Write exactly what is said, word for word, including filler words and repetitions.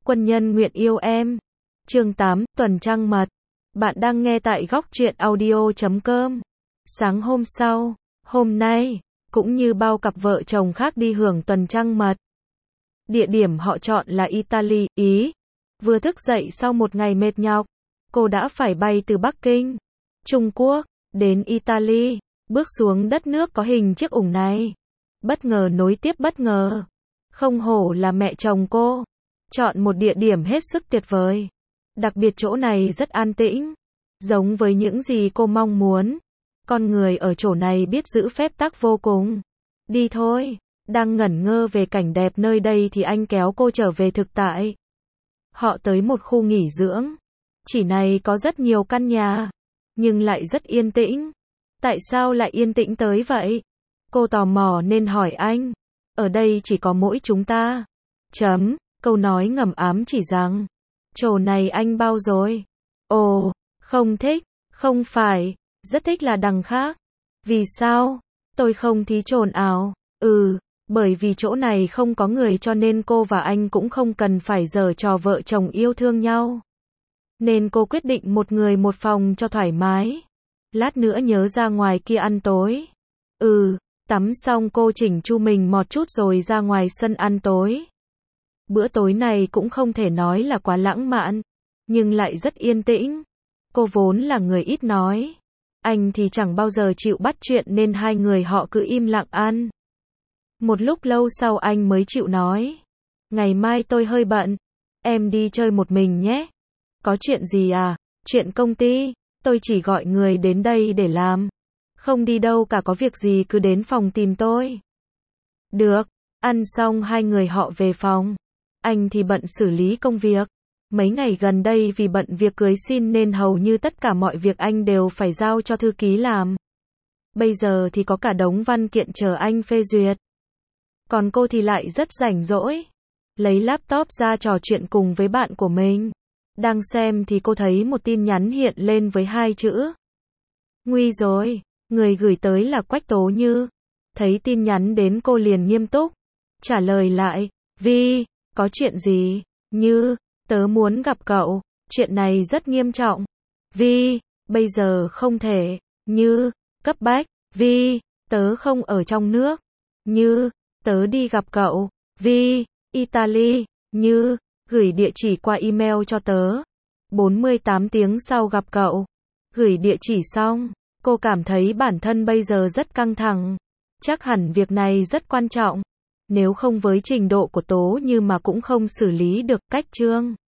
Quân nhân nguyện yêu em. Chương tám, tuần trăng mật. Bạn đang nghe tại góc truyện audio chấm com. Sáng hôm sau, hôm nay, cũng như bao cặp vợ chồng khác đi hưởng tuần trăng mật. Địa điểm họ chọn là Italy, Ý. Vừa thức dậy sau một ngày mệt nhọc, cô đã phải bay từ Bắc Kinh, Trung Quốc, đến Italy, bước xuống đất nước có hình chiếc ủng này. Bất ngờ nối tiếp bất ngờ. Không hổ là mẹ chồng cô. Chọn một địa điểm hết sức tuyệt vời. Đặc biệt chỗ này rất an tĩnh. Giống với những gì cô mong muốn. Con người ở chỗ này biết giữ phép tắc vô cùng. Đi thôi. Đang ngẩn ngơ về cảnh đẹp nơi đây thì anh kéo cô trở về thực tại. Họ tới một khu nghỉ dưỡng. Chỉ này có rất nhiều căn nhà. Nhưng lại rất yên tĩnh. Tại sao lại yên tĩnh tới vậy? Cô tò mò nên hỏi anh. Ở đây chỉ có mỗi chúng ta. Chấm. Câu nói ngầm ám chỉ rằng. Chỗ này anh bao rồi. Ồ, không thích. Không phải. Rất thích là đằng khác. Vì sao? Tôi không tí chồn ào. Ừ, bởi vì chỗ này không có người cho nên cô và anh cũng không cần phải giở trò vợ chồng yêu thương nhau. Nên cô quyết định một người một phòng cho thoải mái. Lát nữa nhớ ra ngoài kia ăn tối. Ừ, tắm xong cô chỉnh chu mình một chút rồi ra ngoài sân ăn tối. Bữa tối này cũng không thể nói là quá lãng mạn, nhưng lại rất yên tĩnh. Cô vốn là người ít nói. Anh thì chẳng bao giờ chịu bắt chuyện nên hai người họ cứ im lặng ăn. Một lúc lâu sau anh mới chịu nói. Ngày mai tôi hơi bận. Em đi chơi một mình nhé. Có chuyện gì à? Chuyện công ty. Tôi chỉ gọi người đến đây để làm. Không đi đâu cả, có việc gì cứ đến phòng tìm tôi. Được. Ăn xong hai người họ về phòng. Anh thì bận xử lý công việc. Mấy ngày gần đây vì bận việc cưới xin nên hầu như tất cả mọi việc anh đều phải giao cho thư ký làm. Bây giờ thì có cả đống văn kiện chờ anh phê duyệt. Còn cô thì lại rất rảnh rỗi. Lấy laptop ra trò chuyện cùng với bạn của mình. Đang xem thì cô thấy một tin nhắn hiện lên với hai chữ. Nguy rồi, người gửi tới là Quách Tố Như. Thấy tin nhắn đến cô liền nghiêm túc. Trả lời lại, Vi, có chuyện gì? Như, tớ muốn gặp cậu, chuyện này rất nghiêm trọng. Vi, bây giờ không thể. Như, cấp bách. Vi, tớ không ở trong nước. Như, tớ đi gặp cậu. Vi, Italy. Như, gửi địa chỉ qua email cho tớ. bốn mươi tám tiếng sau gặp cậu. Gửi địa chỉ xong, cô cảm thấy bản thân bây giờ rất căng thẳng. Chắc hẳn việc này rất quan trọng. Nếu không với trình độ của Tố Như mà cũng không xử lý được. Cách chương